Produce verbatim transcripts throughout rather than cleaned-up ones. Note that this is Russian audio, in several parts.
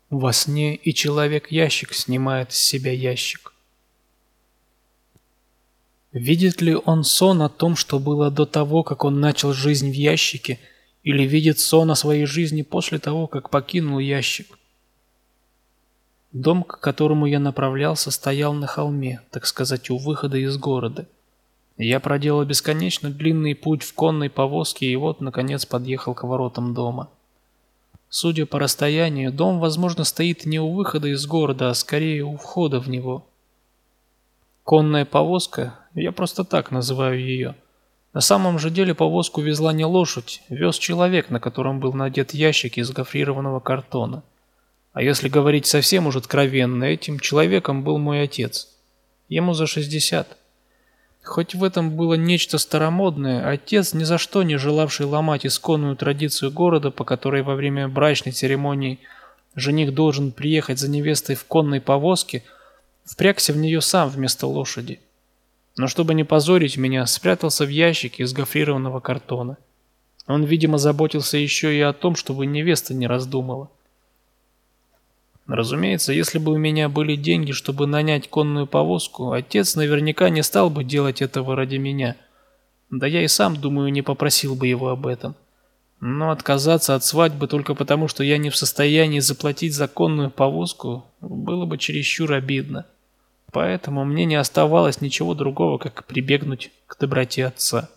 Во сне и человек-ящик снимает с себя ящик. Видит ли он сон о том, что было до того, как он начал жизнь в ящике, или видит сон о своей жизни после того, как покинул ящик? Дом, к которому я направлялся, стоял на холме, так сказать, у выхода из города. Я проделал бесконечно длинный путь в конной повозке и вот, наконец, подъехал к воротам дома. Судя по расстоянию, дом, возможно, стоит не у выхода из города, а скорее у входа в него. Конная повозка, я просто так называю ее. На самом же деле повозку везла не лошадь, вез человек, на котором был надет ящик из гофрированного картона. А если говорить совсем уж откровенно, этим человеком был мой отец. Ему за шестьдесят. Хоть в этом было нечто старомодное, отец, ни за что не желавший ломать исконную традицию города, по которой во время брачной церемонии жених должен приехать за невестой в конной повозке, впрягся в нее сам вместо лошади. Но чтобы не позорить меня, спрятался в ящике из гофрированного картона. Он, видимо, заботился еще и о том, чтобы невеста не раздумала. Разумеется, если бы у меня были деньги, чтобы нанять конную повозку, отец наверняка не стал бы делать этого ради меня. Да я и сам, думаю, не попросил бы его об этом. Но отказаться от свадьбы только потому, что я не в состоянии заплатить за конную повозку, было бы чересчур обидно. Поэтому мне не оставалось ничего другого, как прибегнуть к доброте отца.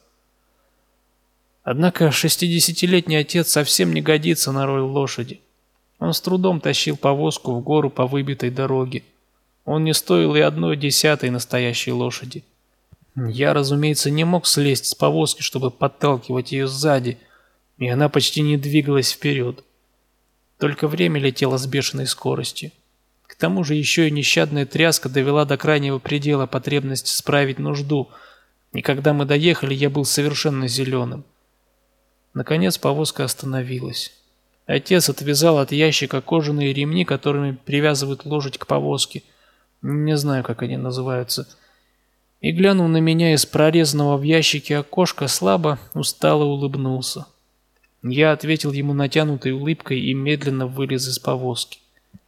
Однако шестидесятилетний отец совсем не годится на роль лошади. Он с трудом тащил повозку в гору по выбитой дороге. Он не стоил и одной десятой настоящей лошади. Я, разумеется, не мог слезть с повозки, чтобы подталкивать ее сзади, и она почти не двигалась вперед. Только время летело с бешеной скоростью. К тому же еще и нещадная тряска довела до крайнего предела потребность справить нужду, и когда мы доехали, я был совершенно зеленым. Наконец повозка остановилась. Отец отвязал от ящика кожаные ремни, которыми привязывают лошадь к повозке. Не знаю, как они называются. И, глянув на меня из прорезанного в ящике окошка, слабо, устало улыбнулся. Я ответил ему натянутой улыбкой и медленно вылез из повозки.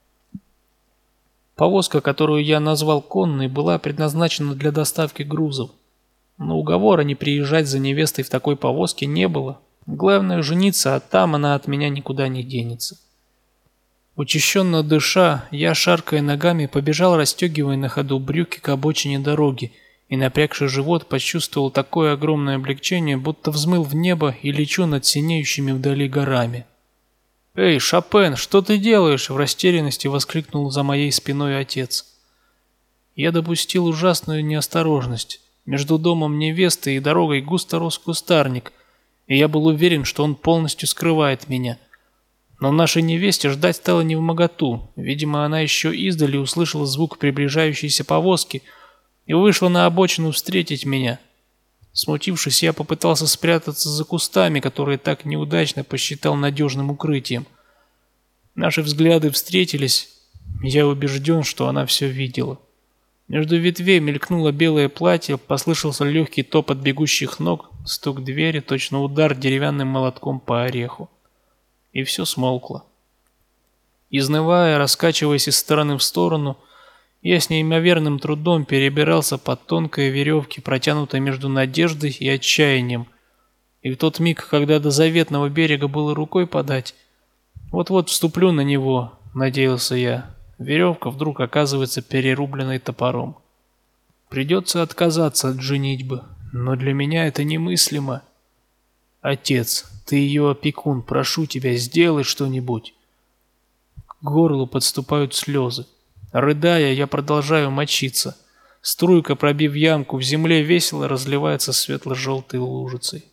Повозка, которую я назвал конной, была предназначена для доставки грузов. Но уговора не приезжать за невестой в такой повозке не было. Главное жениться, а там она от меня никуда не денется. Учащенно дыша, я, шаркая ногами, побежал, расстегивая на ходу брюки к обочине дороги, и, напрягший живот, почувствовал такое огромное облегчение, будто взмыл в небо и лечу над синеющими вдали горами. «Эй, Шопен, что ты делаешь?» — в растерянности воскликнул за моей спиной отец. Я допустил ужасную неосторожность. Между домом невесты и дорогой густо рос кустарник, и я был уверен, что он полностью скрывает меня. Но нашей невесте ждать стало невмоготу. Видимо, она еще издали услышала звук приближающейся повозки и вышла на обочину встретить меня. Смутившись, я попытался спрятаться за кустами, которые так неудачно посчитал надежным укрытием. Наши взгляды встретились. Я убежден, что она все видела. Между ветвей мелькнуло белое платье, послышался легкий топот бегущих ног, стук двери, точно удар деревянным молотком по ореху. И все смолкло. Изнывая, раскачиваясь из стороны в сторону, я с неимоверным трудом перебирался по тонкой веревке, протянутой между надеждой и отчаянием. И в тот миг, когда до заветного берега было рукой подать, вот-вот вступлю на него, надеялся я. Веревка вдруг оказывается перерубленной топором. Придется отказаться от женитьбы, но для меня это немыслимо. Отец, ты ее опекун, прошу тебя, сделай что-нибудь. К горлу подступают слезы. Рыдая, я продолжаю мочиться. Струйка, пробив ямку, в земле весело разливается светло-желтой лужицей.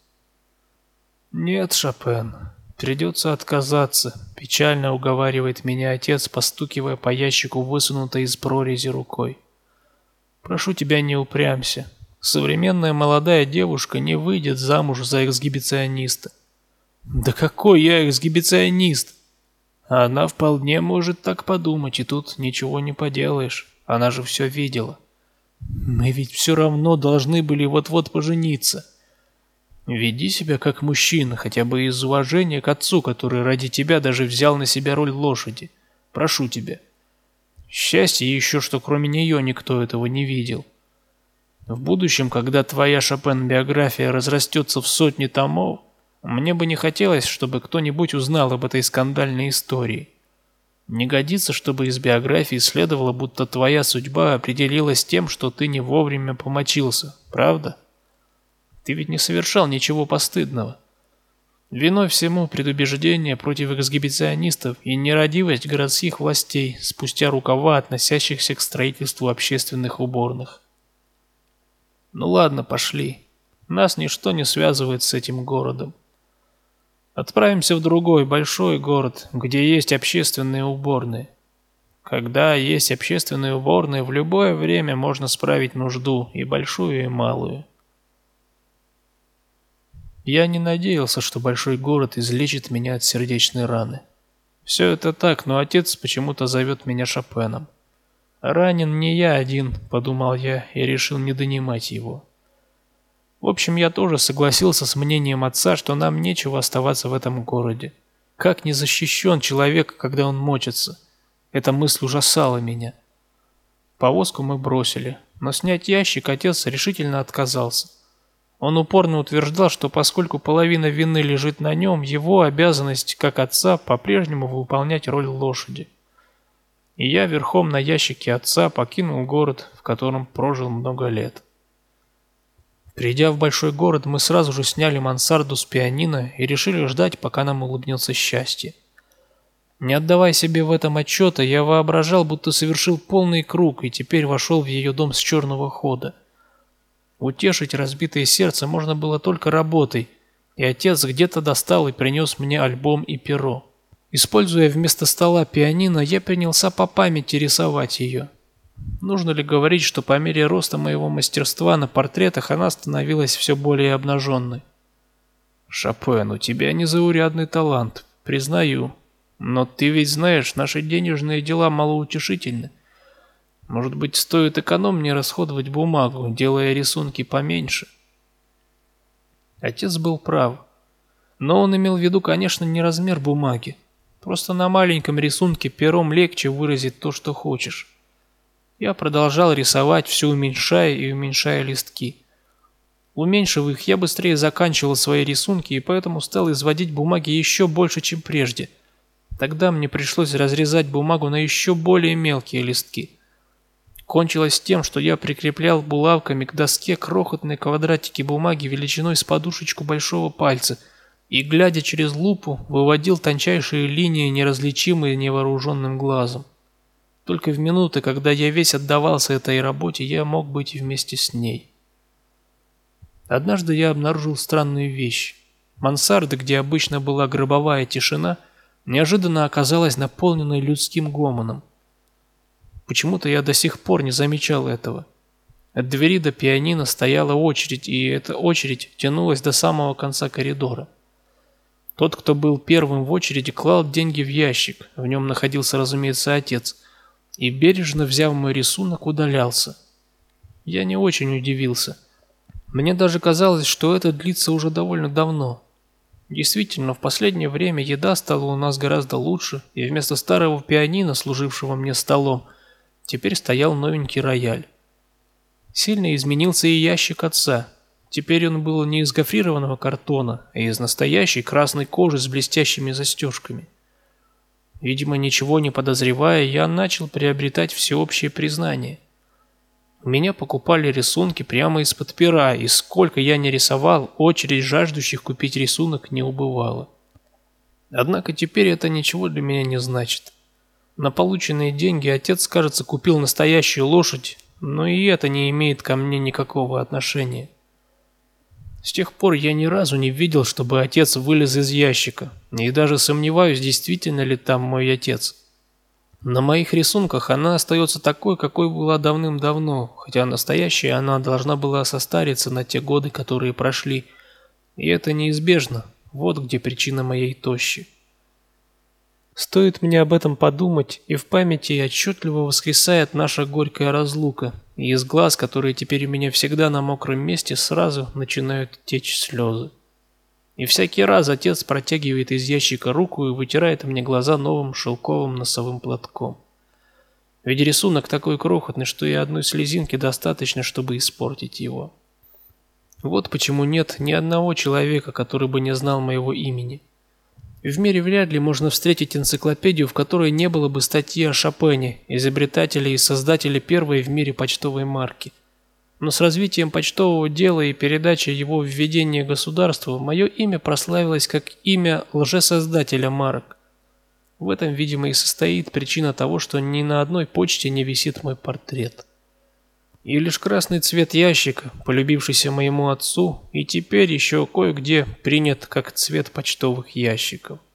Нет, Шопен, придется отказаться, печально уговаривает меня отец, постукивая по ящику высунутой из прорези рукой. Прошу тебя, не упрямься. Современная молодая девушка не выйдет замуж за эксгибициониста. Да какой я эксгибиционист? Она вполне может так подумать, и тут ничего не поделаешь. Она же все видела. Мы ведь все равно должны были вот-вот пожениться. Веди себя как мужчина, хотя бы из уважения к отцу, который ради тебя даже взял на себя роль лошади. Прошу тебя. Счастье еще, что кроме нее никто этого не видел. В будущем, когда твоя Шопен-биография разрастется в сотни томов, мне бы не хотелось, чтобы кто-нибудь узнал об этой скандальной истории. Не годится, чтобы из биографии следовало, будто твоя судьба определилась тем, что ты не вовремя помочился, правда? Ты ведь не совершал ничего постыдного. Виной всему предубеждение против эксгибиционистов и нерадивость городских властей, спустя рукава, относящихся к строительству общественных уборных. Ну ладно, пошли. Нас ничто не связывает с этим городом. Отправимся в другой большой город, где есть общественные уборные. Когда есть общественные уборные, в любое время можно справить нужду, и большую, и малую. Я не надеялся, что большой город излечит меня от сердечной раны. Все это так, но отец почему-то зовет меня Шопеном. Ранен не я один, подумал я и решил не донимать его. В общем, я тоже согласился с мнением отца, что нам нечего оставаться в этом городе. Как не защищен человек, когда он мочится? Эта мысль ужасала меня. Повозку мы бросили, но снять ящик отец решительно отказался. Он упорно утверждал, что поскольку половина вины лежит на нем, его обязанность, как отца, по-прежнему выполнять роль лошади. И я верхом на ящике отца покинул город, в котором прожил много лет. Придя в большой город, мы сразу же сняли мансарду с пианино и решили ждать, пока нам улыбнется счастье. Не отдавая себе в этом отчета, я воображал, будто совершил полный круг и теперь вошел в ее дом с черного хода. Утешить разбитое сердце можно было только работой, и отец где-то достал и принес мне альбом и перо. Используя вместо стола пианино, я принялся по памяти рисовать ее. Нужно ли говорить, что по мере роста моего мастерства на портретах она становилась все более обнаженной? Шопен, у тебя незаурядный талант, признаю. Но ты ведь знаешь, наши денежные дела малоутешительны. Может быть, стоит экономнее расходовать бумагу, делая рисунки поменьше? Отец был прав. Но он имел в виду, конечно, не размер бумаги. Просто на маленьком рисунке пером легче выразить то, что хочешь. Я продолжал рисовать, все уменьшая и уменьшая листки. Уменьшив их, я быстрее заканчивал свои рисунки и поэтому стал изводить бумаги еще больше, чем прежде. Тогда мне пришлось разрезать бумагу на еще более мелкие листки. Кончилось тем, что я прикреплял булавками к доске крохотные квадратики бумаги величиной с подушечку большого пальца и, глядя через лупу, выводил тончайшие линии, неразличимые невооруженным глазом. Только в минуты, когда я весь отдавался этой работе, я мог быть вместе с ней. Однажды я обнаружил странную вещь. Мансарда, где обычно была гробовая тишина, неожиданно оказалась наполненной людским гомоном. Почему-то я до сих пор не замечал этого. От двери до пианино стояла очередь, и эта очередь тянулась до самого конца коридора. Тот, кто был первым в очереди, клал деньги в ящик, в нем находился, разумеется, отец, и, бережно взяв мой рисунок, удалялся. Я не очень удивился. Мне даже казалось, что это длится уже довольно давно. Действительно, в последнее время еда стала у нас гораздо лучше, и вместо старого пианино, служившего мне столом, теперь стоял новенький рояль. Сильно изменился и ящик отца. Теперь он был не из гофрированного картона, а из настоящей красной кожи с блестящими застежками. Видимо, ничего не подозревая, я начал приобретать всеобщее признание. У меня покупали рисунки прямо из-под пера, и сколько я не рисовал, очередь жаждущих купить рисунок не убывала. Однако теперь это ничего для меня не значит. На полученные деньги отец, кажется, купил настоящую лошадь, но и это не имеет ко мне никакого отношения. С тех пор я ни разу не видел, чтобы отец вылез из ящика, и даже сомневаюсь, действительно ли там мой отец. На моих рисунках она остается такой, какой была давным-давно, хотя настоящая она должна была состариться на те годы, которые прошли, и это неизбежно, вот где причина моей тощи. Стоит мне об этом подумать, и в памяти отчетливо воскресает наша горькая разлука, и из глаз, которые теперь у меня всегда на мокром месте, сразу начинают течь слезы. И всякий раз отец протягивает из ящика руку и вытирает мне глаза новым шелковым носовым платком. Ведь рисунок такой крохотный, что и одной слезинки достаточно, чтобы испортить его. Вот почему нет ни одного человека, который бы не знал моего имени. В мире вряд ли можно встретить энциклопедию, в которой не было бы статьи о Шопене, изобретателе и создателе первой в мире почтовой марки. Но с развитием почтового дела и передачей его в ведение государству мое имя прославилось как имя лжесоздателя марок. В этом, видимо, и состоит причина того, что ни на одной почте не висит мой портрет. И лишь красный цвет ящика, полюбившийся моему отцу, и теперь еще кое-где принят как цвет почтовых ящиков.